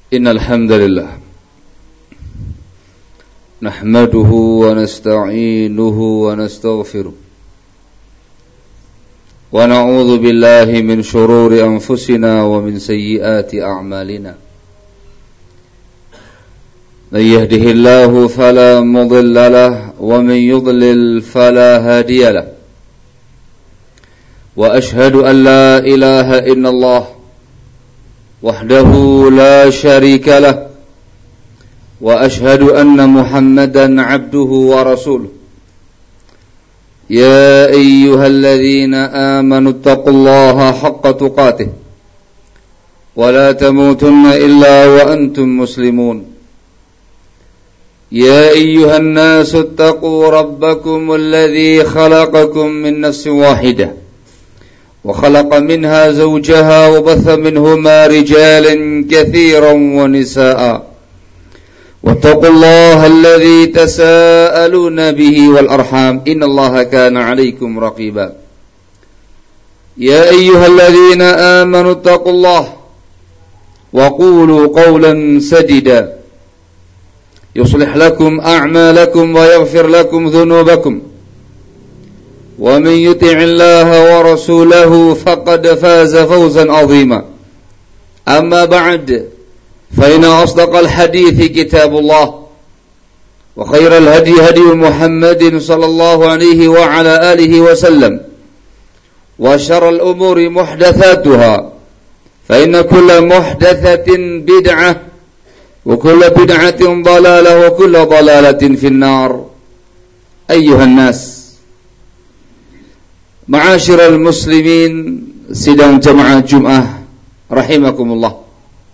Innal hamdalillah nahmaduhu wa nasta'inuhu wa nastaghfiruh wa na'udzu billahi min shururi anfusina wa min sayyiati a'malina. Man yahdihillahu fala mudilla lahu wa man yudlil fala hadiya lahu. Wa ashhadu an la ilaha illallah وحده لا شريك له وأشهد أن محمدا عبده ورسوله يا أيها الذين آمنوا اتقوا الله حق تقاته ولا تموتن إلا وأنتم مسلمون يا أيها الناس اتقوا ربكم الذي خلقكم من نفس واحدة وخلق منها زوجها وبث منهما رجالا كثيرا ونساء واتقوا الله الذي تساءلون به والأرحام إن الله كان عليكم رقيبا يا أيها الذين آمنوا اتقوا الله وقولوا قولا سديدا يصلح لكم أعمالكم ويغفر لكم ذنوبكم ومن يطع الله ورسوله فقد فاز فوزا عظيما أما بعد فإن أصدق الحديث كتاب الله وخير الهدي هدي محمد صلى الله عليه وعلى آله وسلم وشر الأمور محدثاتها فإن كل محدثة بدعة وكل بدعة ضلالة وكل ضلالة في النار. أيها الناس, Ma'asyiral muslimin, sidang jamaah Jum'ah rahimakumullah.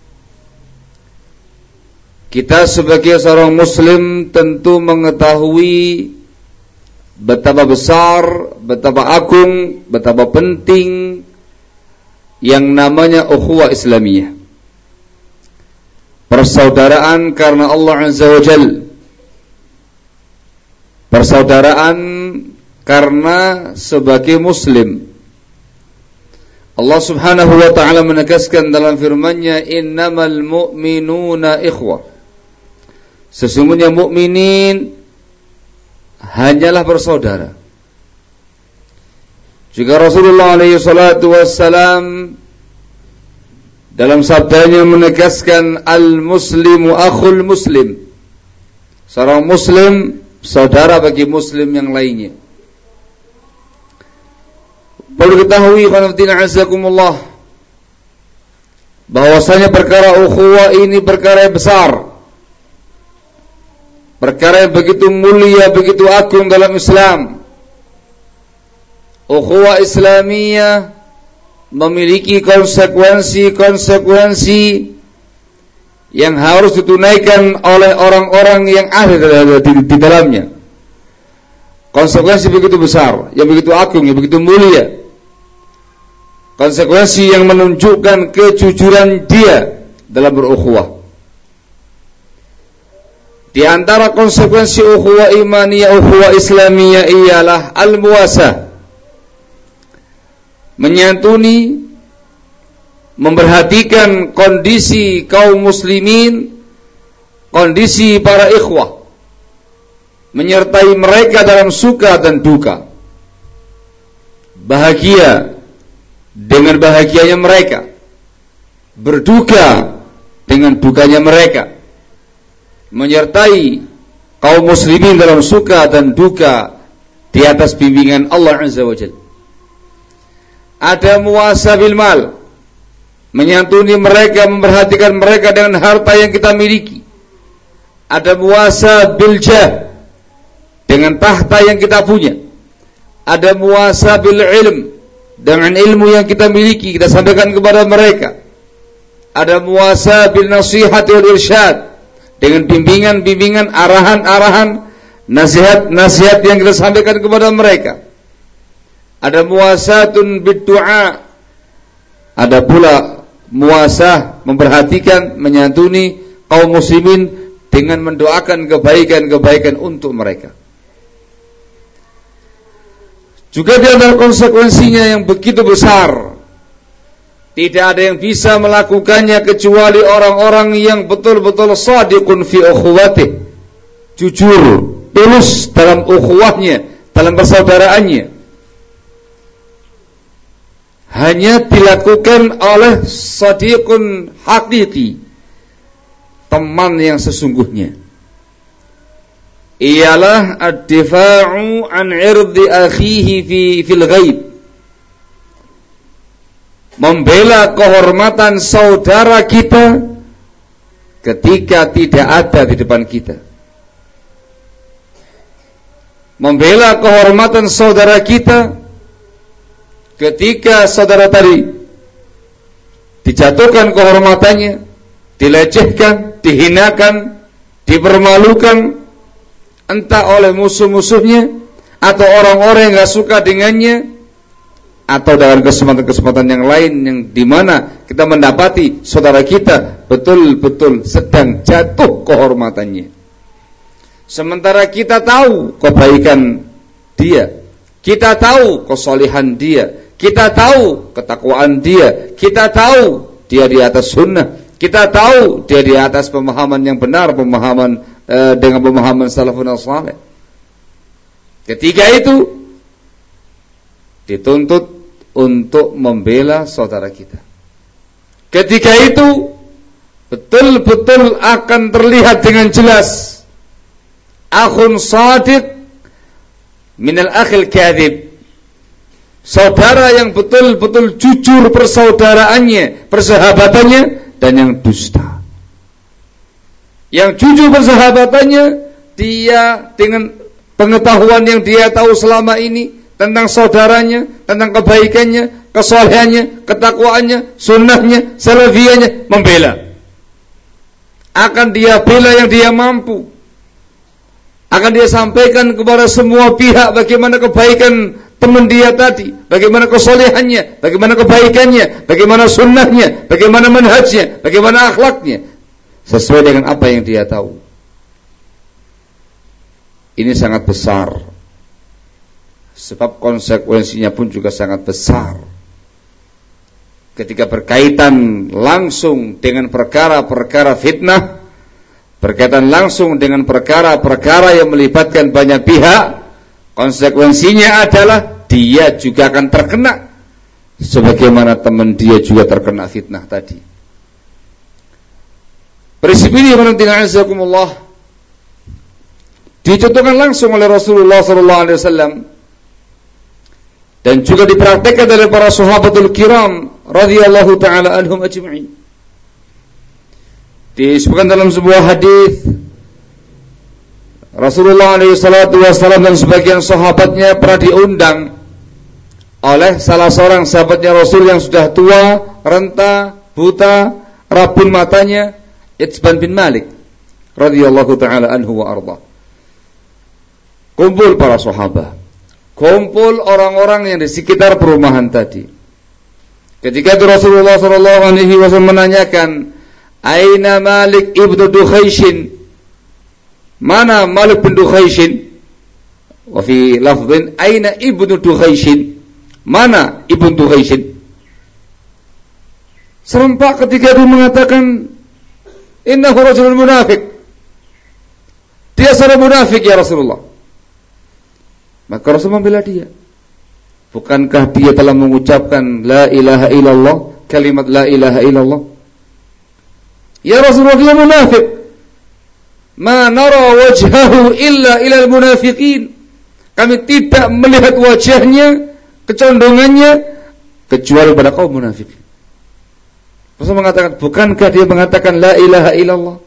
Kita sebagai seorang muslim tentu mengetahui betapa besar, betapa agung, betapa penting yang namanya ukhuwah Islamiyah. Persaudaraan karena Allah Azza wa Jalla. Persaudaraan karena sebagai muslim. Allah Subhanahu wa ta'ala menegaskan dalam firman-Nya, innamal mu'minuna ikhwah. Sesungguhnya mukminin hanyalah bersaudara. Juga Rasulullah alaihi salatu wassalam dalam sabdanya menegaskan, al-muslimu akhul muslim. Seorang muslim saudara bagi muslim yang lainnya. Perlu diketahui khonafidina azakumullah, bahwasanya perkara ukhuwah ini perkara yang besar, perkara yang begitu mulia, begitu agung dalam Islam. Ukhuwah Islamiyah memiliki konsekuensi-konsekuensi yang harus ditunaikan oleh orang-orang yang ada di dalamnya. Konsekuensi begitu besar, yang begitu agung, yang begitu mulia. Konsekuensi yang menunjukkan kejujuran dia dalam berukhuwah. Di antara konsekuensi ukhuwah imaniyah, ukhuwah Islamiyah ialah al-muwasah. Menyantuni, memperhatikan kondisi kaum muslimin, kondisi para ikhwah, menyertai mereka dalam suka dan duka, bahagia dengan bahagianya mereka, berduka dengan dukanya mereka, menyertai kaum muslimin dalam suka dan duka di atas bimbingan Allah Azza wa Jalla. Ada muwasa bil mal, menyantuni mereka, memperhatikan mereka dengan harta yang kita miliki. Ada muwasa bil jah, dengan tahta yang kita punya. Ada muwasa bil ilm, dengan ilmu yang kita miliki kita sampaikan kepada mereka. Ada muwasa bil nasihat wal irsyad, dengan bimbingan-bimbingan, arahan-arahan, nasihat-nasihat yang kita sampaikan kepada mereka. Ada muwasatun bid du'a, ada pula muwasah memperhatikan, menyantuni kaum muslimin dengan mendoakan kebaikan-kebaikan untuk mereka. Juga di antara konsekuensinya yang begitu besar, Tidak ada yang bisa melakukannya kecuali orang-orang yang betul-betul shadiqun fi ukhuwatih, jujur, tulus dalam ukhuwahnya, dalam persaudaraannya. Hanya dilakukan oleh shadiqun haqiqi, teman yang sesungguhnya. Ialah ad-difa'u an 'irdi akhihi fil ghaib, membela kehormatan saudara kita ketika tidak ada di depan kita. Membela kehormatan saudara kita ketika saudara tadi dijatuhkan kehormatannya, dilecehkan, dihinakan, dipermalukan, entah oleh musuh-musuhnya atau orang-orang yang gak suka dengannya, atau dalam kesempatan-kesempatan yang lain yang dimana kita mendapati saudara kita betul-betul sedang jatuh kehormatannya. Sementara kita tahu kebaikan dia, kita tahu kesalehan dia, kita tahu ketakwaan dia, kita tahu dia di atas sunnah, kita tahu dia di atas pemahaman yang benar, pemahaman dengan pemahaman salafun saleh. Ketika itu dituntut untuk membela saudara kita. Ketika itu betul-betul akan terlihat dengan jelas akhun shadiq minal akhil kadhib, saudara yang betul-betul jujur persaudaraannya, persahabatannya, dan yang dusta. Yang jujur persahabatannya, dia dengan pengetahuan yang dia tahu selama ini tentang saudaranya, tentang kebaikannya, kesalehannya, ketakwaannya, sunnahnya, salafiyahnya, membela. Akan dia bela yang dia mampu. Akan dia sampaikan kepada semua pihak bagaimana kebaikan teman dia tadi, bagaimana kesalehannya, bagaimana kebaikannya, bagaimana sunnahnya, bagaimana manhajnya, bagaimana akhlaknya, sesuai dengan apa yang dia tahu. Ini sangat besar. Sebab konsekuensinya pun juga sangat besar. Ketika berkaitan langsung dengan perkara-perkara fitnah, berkaitan langsung dengan perkara-perkara yang melibatkan banyak pihak, konsekuensinya adalah dia juga akan terkena sebagaimana teman dia juga terkena fitnah tadi. Prinsip ini menunjukkan dicontohkan langsung oleh Rasulullah SAW dan juga dipraktikkan oleh para sahabatul kiram radhiyallahu taala anhum ajma'in. Disebutkan dalam sebuah hadis Rasulullah SAW dan sebagian sahabatnya pernah diundang oleh salah seorang sahabatnya Rasul yang sudah tua, renta, buta, rabun matanya, Itban bin Malik radhiyallahu taala anhu wa arda. Kumpul para sahabat, kumpul orang-orang yang di sekitar perumahan tadi. Ketika itu Rasulullah SAW menanyakan, Aina Malik ibnu Dukhaishin? Mana Malik bin Dukhaishin? Wa fi lafdhin Aina ibnu Dukhaishin? Mana ibnu Dukhaishin? Serempak ketika itu mengatakan, Innahu rajulun munafik. Dia seorang munafik ya Rasulullah. Maka Rasul membela dia. Bukankah dia telah mengucapkan La ilaha illallah, kalimat La ilaha illallah? Ya Rasulullah, dia munafik. Ma nara wajhahu illa ilal munafiqin. Kami tidak melihat wajahnya, kecondongannya, kecuali pada kaum munafik. Rasul mengatakan, bukankah dia mengatakan La ilaha illallah?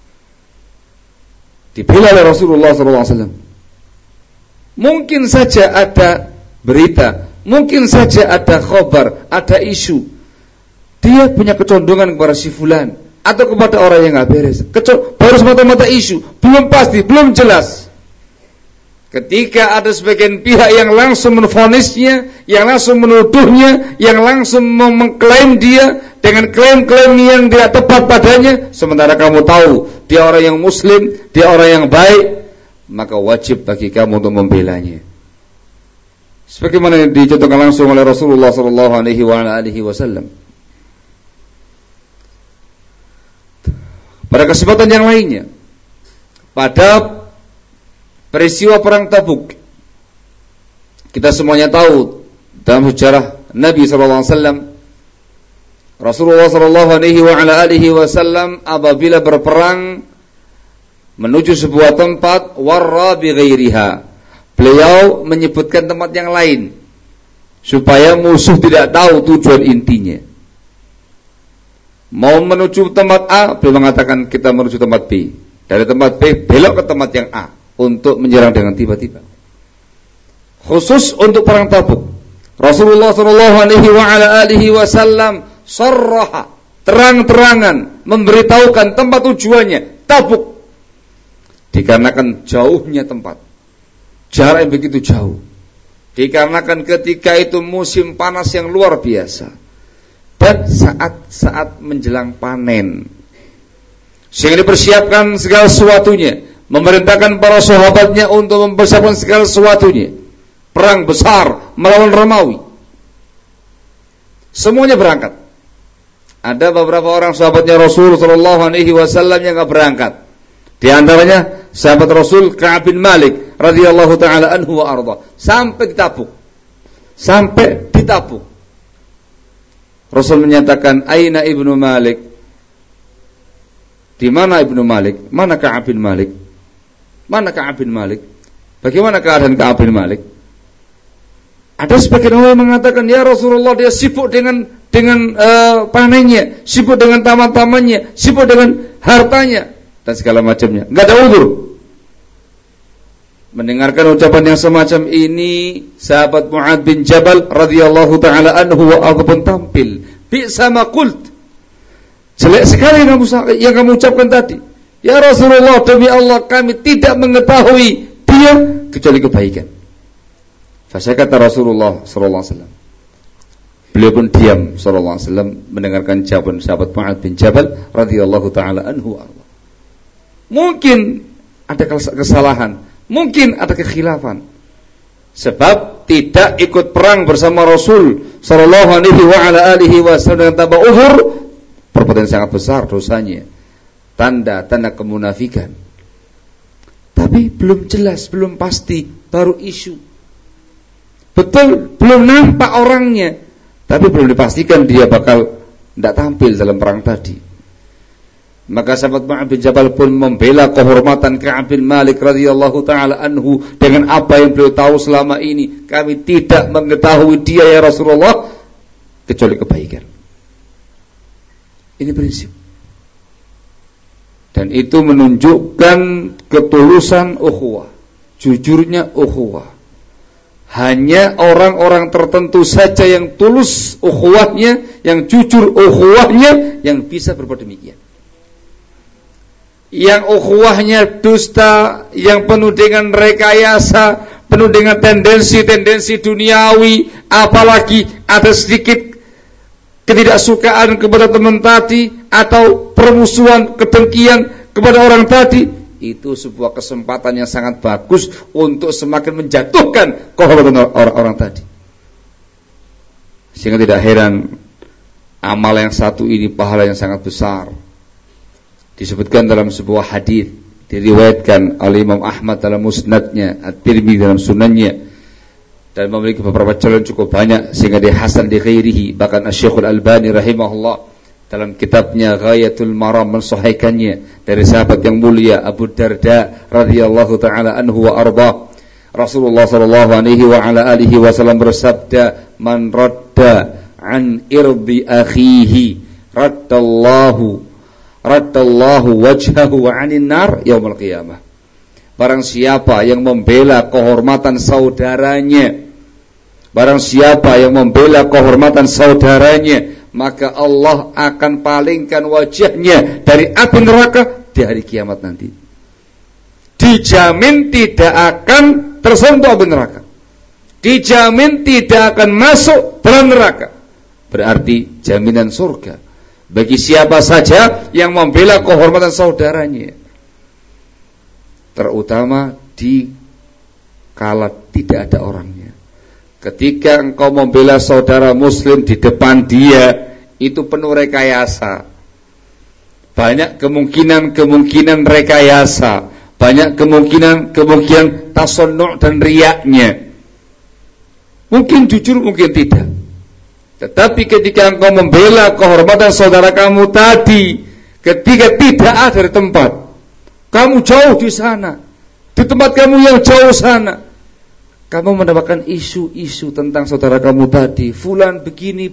Dibela oleh Rasulullah SAW. Mungkin saja ada berita, mungkin saja ada khabar, ada isu. Dia punya kecondongan kepada si fulan atau kepada orang yang gak beres. Baru semata-mata isu, belum pasti, belum jelas. Ketika ada sebagian pihak yang langsung menvonisnya, yang langsung menuduhnya, yang langsung mengklaim dia dengan klaim-klaim yang tidak tepat padanya, sementara kamu tahu dia orang yang muslim, dia orang yang baik, maka wajib bagi kamu untuk membelanya. Sebagaimana dicontohkan langsung oleh Rasulullah SAW. Pada kesempatan yang lainnya, pada peristiwa perang Tabuk, kita semuanya tahu dalam sejarah Nabi SAW, Rasulullah SAW apabila berperang menuju sebuah tempat, warra bi ghairiha, beliau menyebutkan tempat yang lain supaya musuh tidak tahu tujuan intinya. Mau menuju tempat A, beliau mengatakan kita menuju tempat B. Dari tempat B belok ke tempat yang A untuk menyerang dengan tiba-tiba. Khusus untuk perang Tabuk, Rasulullah SAW sarraha, terang-terangan memberitahukan tempat tujuannya Tabuk, dikarenakan jauhnya tempat, jarak yang begitu jauh, dikarenakan ketika itu musim panas yang luar biasa, dan saat-saat menjelang panen, sehingga dipersiapkan segala sesuatunya, memerintahkan para sahabatnya untuk mempersiapkan segala sesuatunya. Perang besar melawan Romawi, semuanya berangkat. Ada beberapa orang sahabatnya Rasul SAW yang enggak berangkat. Di antaranya sahabat Rasul Ka'ab bin Malik radhiyallahu taala anhu wa arda, sampai di Tabuk. Rasul menyatakan, "Aina Ibnu Malik?" Di mana Ibnu Malik? Mana Ka'ab bin Malik? Mana Ka'ab bin Malik? Bagaimana keadaan Ka'ab bin Malik? Ada sebagian orang mengatakan, ya Rasulullah, dia sibuk dengan panennya, sibuk dengan taman-tamannya, sibuk dengan hartanya dan segala macamnya, enggak ada uzur. Mendengarkan ucapan yang semacam ini, sahabat Mu'adz bin Jabal radhiyallahu taala anhu wa pun tampil, bi'sa ma qult, jelek sekali yang kamu ucapkan tadi. Ya Rasulullah, demi Allah kami tidak mengetahui dia kecuali kebaikan. Saya kata Rasulullah SAW. Beliau pun diam SAW mendengarkan jawaban sahabat Mu'adz bin Jabal radhiyallahu taala anhu. Mungkin ada kesalahan, mungkin ada kekhilafan, sebab tidak ikut perang bersama Rasul sallallahu alaihi wasallam dengan tanpa uzur, perbuatan sangat besar dosanya, tanda-tanda kemunafikan. Tapi belum jelas, belum pasti, baru isu. Betul, belum nampak orangnya, tapi belum dipastikan dia bakal tidak tampil dalam perang tadi. Maka sahabat Mu'adz bin Jabal pun membela kehormatan Ka'ab bin Malik radhiyallahu taala anhu dengan apa yang beliau tahu selama ini. Kami tidak mengetahui dia ya Rasulullah kecuali kebaikan. Ini prinsip. Dan itu menunjukkan ketulusan ukhuwah, jujurnya ukhuwah. Hanya orang-orang tertentu saja yang tulus ukhuwahnya, yang jujur ukhuwahnya, yang bisa berbuat demikian. Yang ukhuwahnya dusta, yang penuh dengan rekayasa, penuh dengan tendensi-tendensi duniawi, apalagi ada sedikit ketidaksukaan kepada teman tadi atau permusuhan, kedengkian kepada orang tadi, itu sebuah kesempatan yang sangat bagus untuk semakin menjatuhkan kehormatan orang-orang tadi. Sehingga tidak heran amal yang satu ini pahala yang sangat besar. Disebutkan dalam sebuah hadis, diriwayatkan oleh Imam Ahmad dalam musnadnya, At-Tirmidzi dalam sunannya, dan memiliki beberapa calon cukup banyak sehingga dihasan di ghairihi. Bahkan Asy-Syaikh Al-Albani rahimahullah dalam kitabnya Ghayatul Maram mensahihkannya dari sahabat yang mulia Abu Darda radhiyallahu taala anhu wa arda. Rasulullah sallallahu alaihi wasallam bersabda, "Man radda an irdi akhihi raddallahu wajhahu 'anil nar yaumil qiyamah." Barang siapa yang membela kehormatan saudaranya, maka Allah akan palingkan wajahnya dari api neraka di hari kiamat nanti. Dijamin tidak akan tersentuh api neraka, dijamin tidak akan masuk dalam neraka. Berarti jaminan surga bagi siapa saja yang membela kehormatan saudaranya, terutama di kala tidak ada orangnya. Ketika engkau membela saudara muslim di depan dia, itu penuh rekayasa, banyak kemungkinan rekayasa, banyak kemungkinan tasonnu' dan riyaknya. Mungkin jujur, mungkin tidak. Tetapi ketika engkau membela kehormatan saudara kamu tadi, ketika tidak ada di tempat, kamu jauh di sana, di tempat kamu yang jauh sana, kamu mendapatkan isu-isu tentang saudara kamu tadi, fulan begini.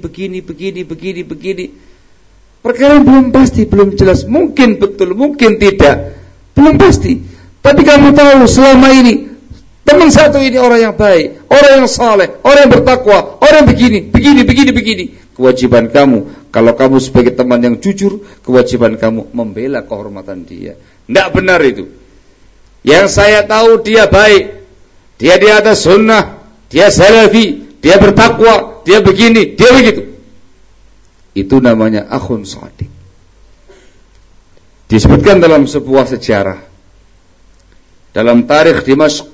Perkara yang belum pasti, belum jelas, mungkin betul, mungkin tidak, belum pasti. Tapi kamu tahu selama ini teman satu ini orang yang baik, orang yang saleh, orang yang bertakwa, orang yang begini. Kewajiban kamu, kalau kamu sebagai teman yang jujur, kewajiban kamu membela kehormatan dia. Tidak benar itu. Yang saya tahu dia baik, dia di atas sunnah, dia salafi, dia bertakwa, dia begini, dia begitu. Itu namanya akhun shadiq. Disebutkan dalam sebuah sejarah, dalam tarikh Dimashq,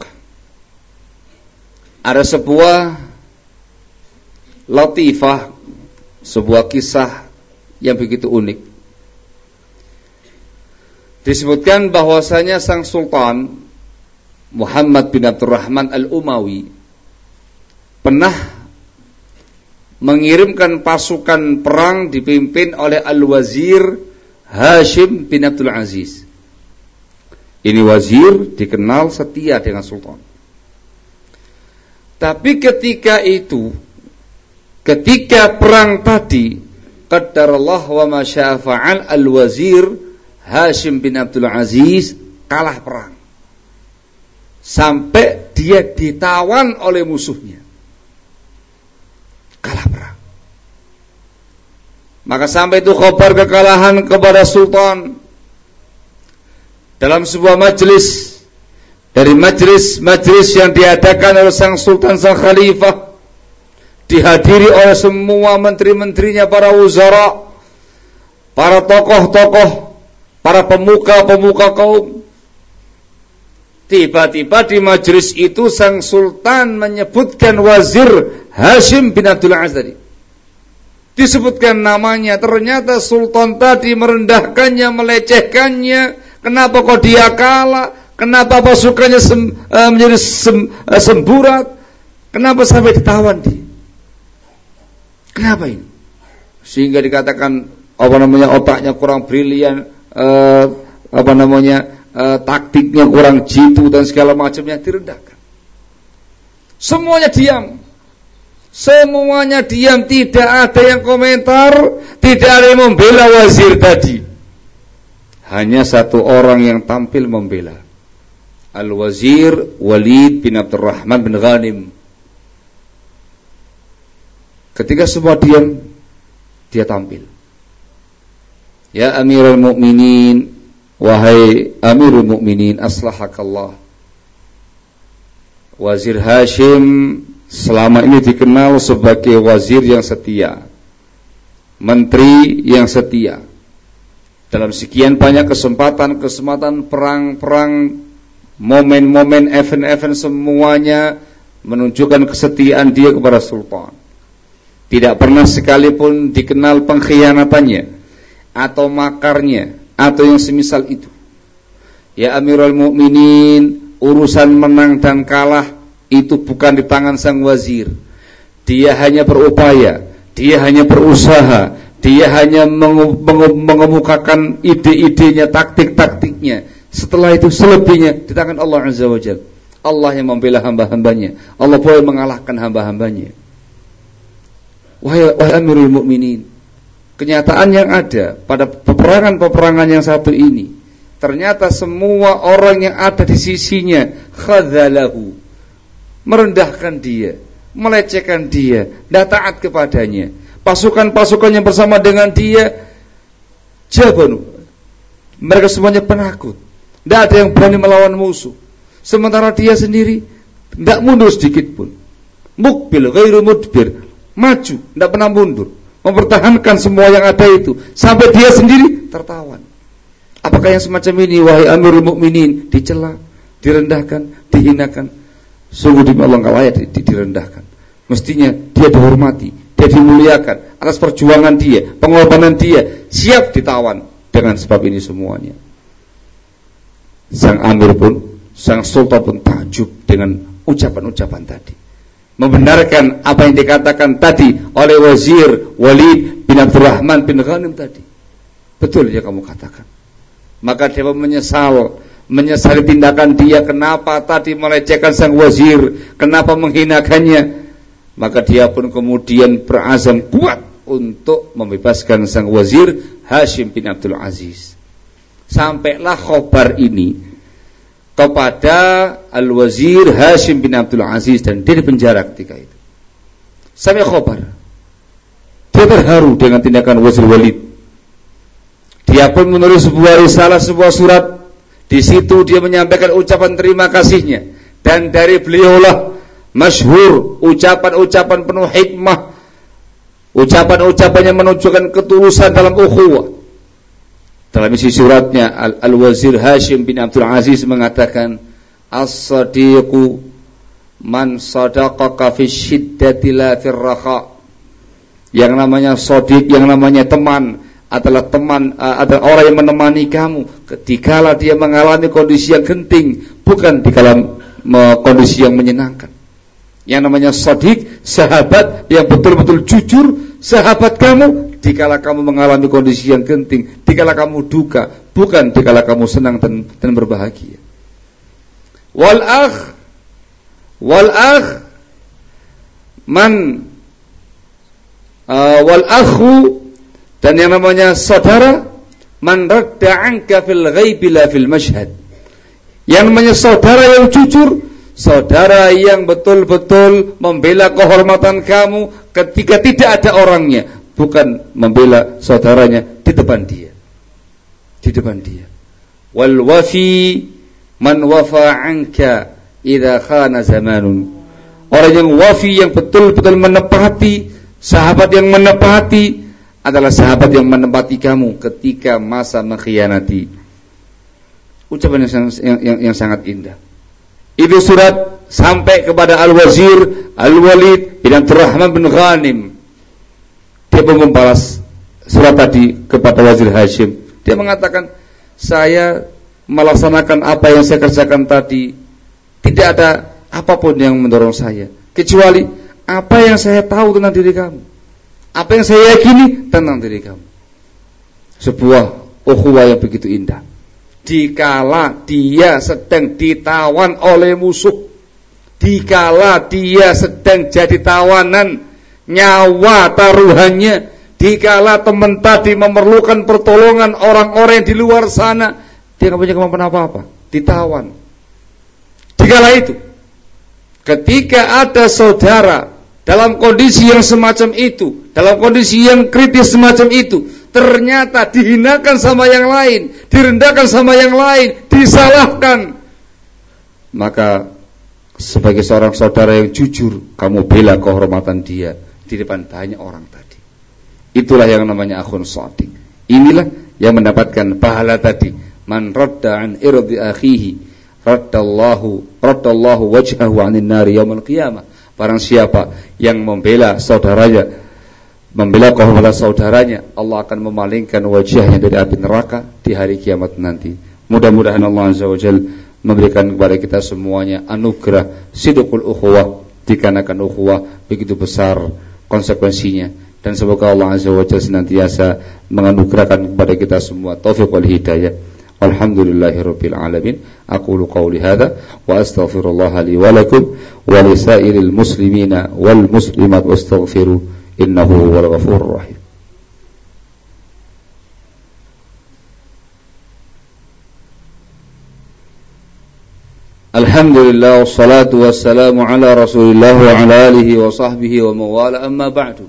ada sebuah latifah, sebuah kisah yang begitu unik. Disebutkan bahwasanya sang sultan Muhammad bin Abdurrahman al-Umawi pernah mengirimkan pasukan perang dipimpin oleh Al-Wazir Hashim bin Abdul Aziz. Ini wazir dikenal setia dengan sultan. Tapi ketika perang tadi, qaddarallah wa ma syaa fa'al, Al-Wazir Hashim bin Abdul Aziz kalah perang. Sampai dia ditawan oleh musuhnya. Kalah perang. Maka sampai itu khabar kekalahan kepada sultan dalam sebuah majlis dari majlis yang diadakan oleh sang sultan, sang khalifah, dihadiri oleh semua menteri-menterinya, para wuzara, para tokoh-tokoh, para pemuka-pemuka kaum. Tiba-tiba di majlis itu sang sultan menyebutkan Wazir Hashim bin Abdul Aziz tadi. Disebutkan namanya, ternyata sultan tadi merendahkannya, melecehkannya. Kenapa kok dia kalah? Kenapa pasukannya menjadi semburat? Kenapa sampai ditawan dia? Kenapa ini? Sehingga dikatakan otaknya kurang brilian, taktiknya kurang jitu dan segala macamnya, direndahkan. Semuanya diam, tidak ada yang komentar, tidak ada yang membela wazir tadi. Hanya satu orang yang tampil membela, Al-Wazir Walid bin Abdurrahman bin Ghanim. Ketika semua diam, dia tampil. Ya Amirul Mukminin, wahai Amirul Mukminin, aslahakallah. Wazir Hashim selama ini dikenal sebagai wazir yang setia, menteri yang setia. Dalam sekian banyak kesempatan perang-perang, momen-momen, event-event, semuanya menunjukkan kesetiaan dia kepada sultan. Tidak pernah sekalipun dikenal pengkhianatannya atau makarnya atau yang semisal itu. Ya Amirul Mukminin, urusan menang dan kalah itu bukan di tangan sang wazir. Dia hanya berupaya, dia hanya berusaha, dia hanya mengemukakan ide-idenya, taktik-taktiknya. Setelah itu selebihnya di tangan Allah Azza wa Jalla. Allah yang membela hamba-hambanya. Allah boleh mengalahkan hamba-hambanya. Wahai Amirul Mukminin, kenyataan yang ada pada peperangan yang satu ini, ternyata semua orang yang ada di sisinya khadzalahu, merendahkan dia, melecehkan dia, tidak taat kepadanya. Pasukan-pasukan yang bersama dengan dia jabanu, mereka semuanya penakut, tidak ada yang berani melawan musuh. Sementara dia sendiri tidak mundur sedikit pun, mukbil ghairu mudbir, maju, tidak pernah mundur, mempertahankan semua yang ada itu, sampai dia sendiri tertawan. Apakah yang semacam ini, wahai Amirul Mukminin, dicela, direndahkan, dihinakan? Sungguh demi Allah, enggak layak direndahkan. Mestinya dia dihormati, dia dimuliakan atas perjuangan dia, pengorbanan dia, siap ditawan, Dengan sebab ini semuanya, sang amir pun, sang sultan pun takjub dengan ucapan-ucapan tadi, membenarkan apa yang dikatakan tadi oleh Wazir Walid bin Abdurrahman bin Ghanim tadi. Betul yang kamu katakan. Maka dia menyesali tindakan dia. Kenapa tadi melecehkan sang wazir, kenapa menghinakannya. Maka dia pun kemudian berazam kuat untuk membebaskan sang wazir Hashim bin Abdul Aziz. Sampailah khabar ini kepada Al-Wazir Hashim bin Abdul Aziz, dan dia dipenjara ketika itu. Sampai khabar, dia terharu dengan tindakan Wazir Walid. Dia pun menulis sebuah risalah, sebuah surat. Di situ dia menyampaikan ucapan terima kasihnya, dan dari beliaulah masyhur ucapan-ucapan penuh hikmah, ucapan-ucapan yang menunjukkan ketulusan dalam ukhuwah. Dalam isi suratnya, Al-Wazir Hashim bin Abdul Aziz mengatakan, as-sadiqu man sadaqaka fi syiddati la fir raha. Yang namanya sadiq, yang namanya teman, adalah adalah orang yang menemani kamu ketikala dia mengalami kondisi yang genting, bukan di dalam kondisi yang menyenangkan. Yang namanya sadiq, sahabat yang betul-betul jujur, sahabat kamu dikala kamu mengalami kondisi yang genting, dikala kamu duka, bukan dikala kamu senang dan berbahagia. Wal akhu, dan yang namanya saudara, man radda anka fil ghaibi la fil mashhad. Yang namanya saudara yang jujur, saudara yang betul-betul membela kehormatan kamu ketika tidak ada orangnya, bukan membela saudaranya di depan dia. Di depan dia. Wal wafi man wafa anka idza khana zamanun. Orang yang wafi, yang betul-betul menepati, sahabat yang menepati adalah sahabat yang menempati kamu ketika masa mengkhianati. Ucapan yang sangat indah. Itu surat sampai kepada Al-Wazir Al-Walid bin Abdurrahman bin Ghanim. Dia pun membalas surat tadi kepada Wazir Hashim. Dia mengatakan, saya melaksanakan apa yang saya kerjakan tadi. Tidak ada apapun yang mendorong saya, kecuali apa yang saya tahu tentang diri kamu, apa yang saya yakini tentang diri kamu. Sebuah ukhuwah yang begitu indah. Dikala dia sedang ditawan oleh musuh, dikala dia sedang jadi tawanan, nyawa taruhannya, dikala teman tadi memerlukan pertolongan orang-orang yang di luar sana, dia tidak punya kemampuan apa-apa, ditawan. Dikala itu, ketika ada saudara dalam kondisi yang semacam itu, dalam kondisi yang kritis semacam itu, ternyata dihinakan sama yang lain, direndahkan sama yang lain, disalahkan, maka sebagai seorang saudara yang jujur, kamu bela kehormatan dia di depan banyak orang tadi. Itulah yang namanya akhun shadiq. Inilah yang mendapatkan pahala tadi. Man radda an irdi akhihi raddallahu wajhahu 'anil nari yaumil qiyamah. Barang siapa yang membela saudaranya, membela kehormatan saudaranya, Allah akan memalingkan wajahnya dari api neraka di hari kiamat nanti. Mudah-mudahan Allah Azza wa Jalla memberikan kepada kita semuanya anugerah sidqul ukhuwah, dikarenakan ukhuwah begitu besar konsekuensinya, dan semoga Allah Azza wa Jalla senantiasa menganugerahkan kepada kita semua taufik wal hidayah. Alhamdulillahirabbil alamin. Aqulu qawli hadza wa astaghfirullah li wa lakum wa li sa'iril muslimina wal muslimat wastaghfiru innahu huwal ghafurur rahim. Alhamdulillah wassalatu wassalamu ala Rasulillah wa ala alihi wa sahbihi wa mawala, amma ba'du.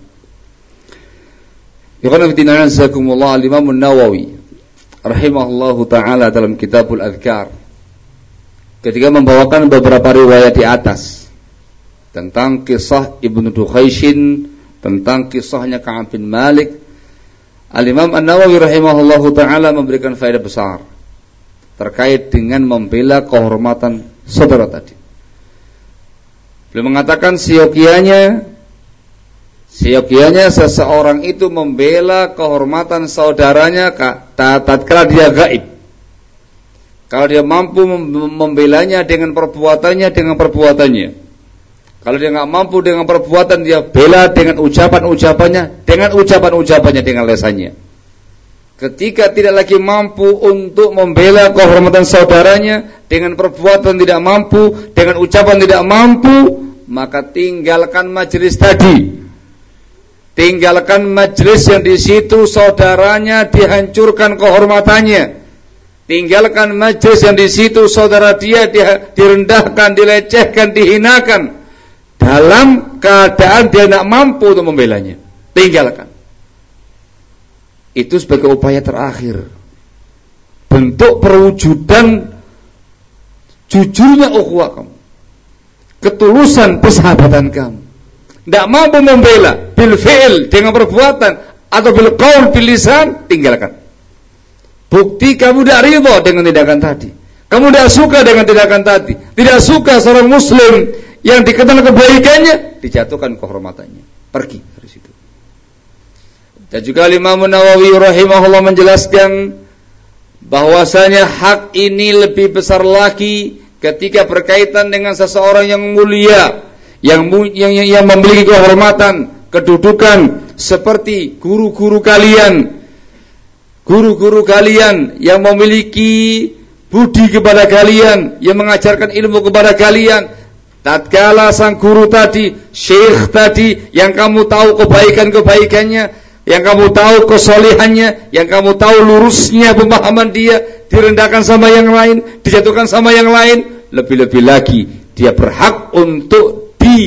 Ikhwan fillah, azakumullah. Al-Imam An-Nawawi rahimahullahu ta'ala dalam Kitabul Adhkar, ketika membawakan beberapa riwayat di atas tentang kisah Ibnu Dukhaishin, tentang kisahnya Ka'ab bin Malik, Al-Imam An-Nawawi rahimahullahu ta'ala memberikan faedah besar terkait dengan membela kehormatan saudara tadi. Beliau mengatakan siokianya Seyogianya seseorang itu membela kehormatan saudaranya tatkala dia gaib. Kalau dia mampu membelanya dengan perbuatannya, Kalau dia nggak mampu dengan perbuatan, dia bela dengan ucapan-ucapannya, dengan lesannya. Ketika tidak lagi mampu untuk membela kehormatan saudaranya, dengan perbuatan tidak mampu, dengan ucapan tidak mampu, maka tinggalkan majelis tadi. Tinggalkan majelis yang di situ saudaranya dihancurkan kehormatannya. Tinggalkan majelis yang di situ saudara dia direndahkan, dilecehkan, dihinakan, dalam keadaan dia tidak mampu untuk membelanya. Tinggalkan. Itu sebagai upaya terakhir, bentuk perwujudan jujurnya ukhuwah kamu, ketulusan persahabatan kamu. Tidak mampu membela bil fi'il dengan perbuatan atau bil qaul bil lisan, tinggalkan. Bukti kamu tidak ridha dengan tindakan tadi. Kamu tidak suka dengan tindakan tadi. Tidak suka seorang muslim yang dikenal kebaikannya, dijatuhkan kehormatannya. Pergi dari situ. Dan juga Imam Nawawi rahimahullah menjelaskan bahwasanya hak ini lebih besar lagi ketika berkaitan dengan seseorang yang mulia, yang memiliki kehormatan, kedudukan seperti guru-guru kalian yang memiliki budi kepada kalian, yang mengajarkan ilmu kepada kalian. Tatkala sang guru tadi, syekh tadi, yang kamu tahu kebaikan-kebaikannya, yang kamu tahu kesolihannya, yang kamu tahu lurusnya pemahaman dia, direndahkan sama yang lain, dijatuhkan sama yang lain, lebih-lebih lagi dia berhak untuk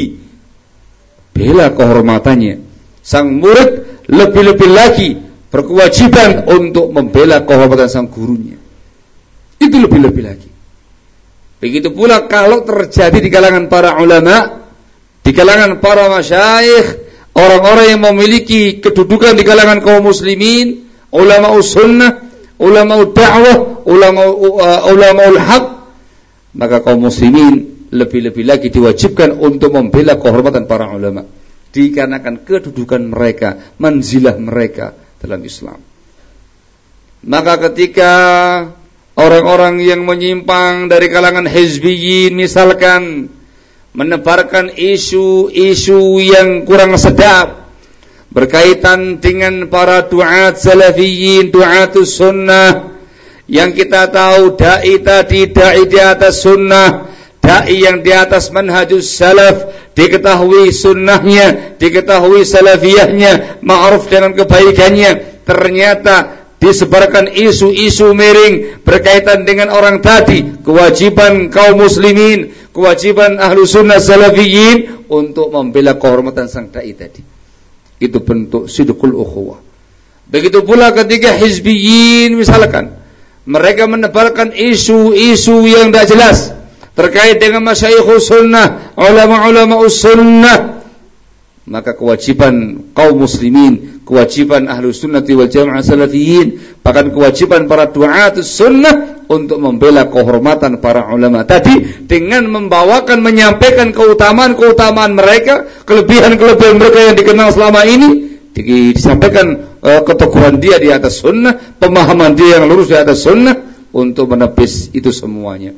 dibela kehormatannya. Sang murid lebih-lebih lagi berkewajiban untuk membela kehormatan sang gurunya. Itu lebih-lebih lagi. Begitu pula kalau terjadi di kalangan para ulama, di kalangan para masyayikh, orang-orang yang memiliki kedudukan di kalangan kaum muslimin, ulama sunnah, ulama dakwah, ulama haq, maka kaum muslimin lebih-lebih lagi diwajibkan untuk membela kehormatan para ulama, dikarenakan kedudukan mereka, manzilah mereka dalam Islam. Maka ketika orang-orang yang menyimpang dari kalangan hizbiyin misalkan menebarkan isu-isu yang kurang sedap berkaitan dengan para duat salafiyin, duatus sunnah, yang kita tahu dai tadi dai di atas sunnah, dai yang di atas manhajus salaf, diketahui sunnahnya, diketahui salafiyahnya, ma'ruf dengan kebaikannya, ternyata disebarkan isu-isu miring berkaitan dengan orang tadi. Kewajiban kaum muslimin, kewajiban ahlu sunnah salafiyin untuk membela kehormatan sang dai tadi. Itu bentuk sidqul ukhuwah. Begitu pula ketika hizbiyin misalkan mereka menebarkan isu-isu yang tidak jelas terkait dengan masyayikhus sunnah, ulama-ulama sunnah, maka kewajiban kaum muslimin, kewajiban ahlu sunnati wal jamaah salafiyin, bahkan kewajiban para duatus sunnah untuk membela kehormatan para ulama tadi dengan membawakan, menyampaikan keutamaan-keutamaan mereka, kelebihan-kelebihan mereka yang dikenal selama ini, disampaikan keteguhan dia di atas sunnah, pemahaman dia yang lurus di atas sunnah, untuk menepis itu semuanya.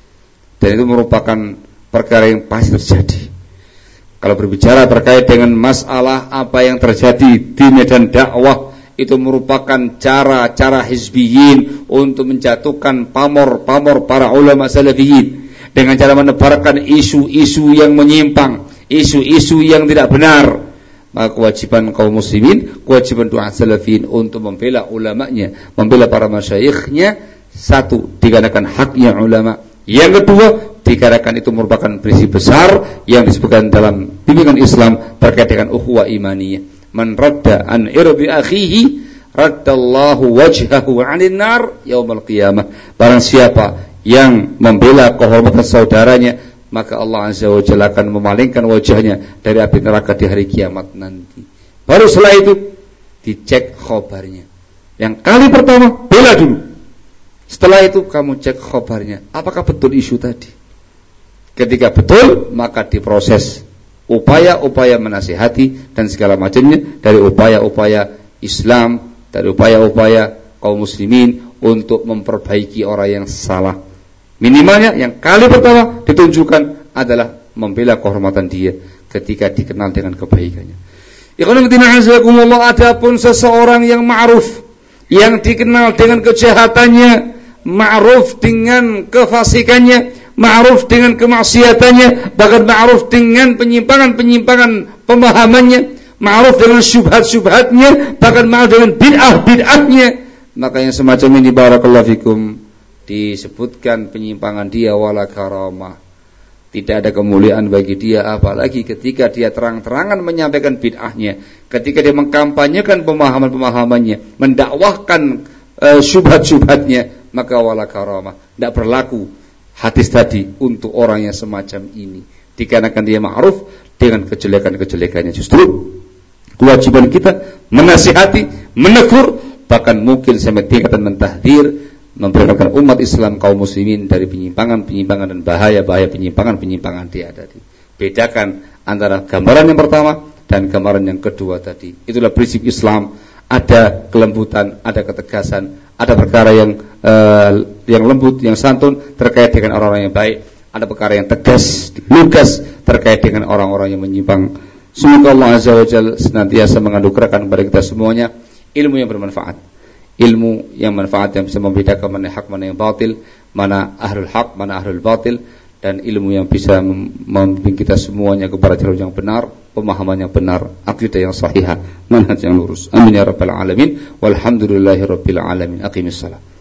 Dan itu merupakan perkara yang pasti terjadi. Kalau berbicara terkait dengan masalah apa yang terjadi di medan dakwah, itu merupakan cara-cara hizbiyin untuk menjatuhkan pamor-pamor para ulama salafiyin dengan cara menebarkan isu-isu yang menyimpang, isu-isu yang tidak benar. Maka kewajiban kaum muslimin, kewajiban duat salafiyin untuk membela ulamanya, membela para masyayikhnya. Satu, dikarenakan haknya ulama. Yang kedua, dikarenakan itu merupakan prinsip besar yang disebutkan dalam bimbingan Islam terkait dengan ukhuwah imaniyah. Man radda an irbi akhihi raddallahu wajhahu 'anil nar yaumil qiyamah. Barang siapa yang membela kehormatan saudaranya, maka Allah Azza wa Jalla akan memalingkan wajahnya dari api neraka di hari kiamat nanti. Baru setelah itu dicek khabarnya. Yang kali pertama bela dulu. Setelah itu kamu cek khabarnya, apakah betul isu tadi. Ketika betul, maka diproses upaya-upaya menasihati dan segala macamnya dari upaya-upaya Islam, dari upaya-upaya kaum muslimin untuk memperbaiki orang yang salah. Minimalnya yang kali pertama ditunjukkan adalah membela kehormatan dia ketika dikenal dengan kebaikannya. Ikhwan fillah azakumullah, adapun seseorang yang ma'ruf, yang dikenal dengan kejahatannya, ma'ruf dengan kefasikannya, ma'ruf dengan kemaksiatannya, bahkan ma'ruf dengan penyimpangan-penyimpangan pemahamannya, ma'ruf dengan syubhat-syubhatnya, bahkan ma'ruf dengan bid'ah-bid'ahnya, maka yang semacam ini barakallahu fikum disebutkan penyimpangan dia wala karamah, tidak ada kemuliaan bagi dia, apalagi ketika dia terang-terangan menyampaikan bid'ahnya, ketika dia mengkampanyekan pemahaman-pemahamannya, mendakwahkan syubhat-syubhatnya, maka wala karamah, tidak berlaku hadis tadi untuk orang yang semacam ini, dikarenakan dia ma'ruf dengan kejelekan-kejelekannya. Justru kewajiban kita menasihati, menegur, bahkan mungkin sampai tingkatan mentahdir, memperingatkan umat Islam kaum muslimin dari penyimpangan-penyimpangan dan bahaya-bahaya penyimpangan-penyimpangan dia tadi. Bedakan antara gambaran yang pertama dan gambaran yang kedua tadi. Itulah prinsip Islam. Ada kelembutan, ada ketegasan, ada perkara yang lembut, yang santun terkait dengan orang-orang yang baik, ada perkara yang tegas, lugas terkait dengan orang-orang yang menyimpang. Semoga Allah Azza wa Jalla senantiasa menganugerahkan kepada kita semuanya ilmu yang bermanfaat, ilmu yang manfaat yang bisa membedakan mana hak, mana yang batil, mana ahlul hak, mana ahlul batil, dan ilmu yang bisa membimbing kita semuanya kepada jalur yang benar, pemahaman yang benar, akidah yang sahihah, manhaj yang lurus. Amin ya rabbal alamin. Walhamdulillahirabbil alamin. Aqimissalah.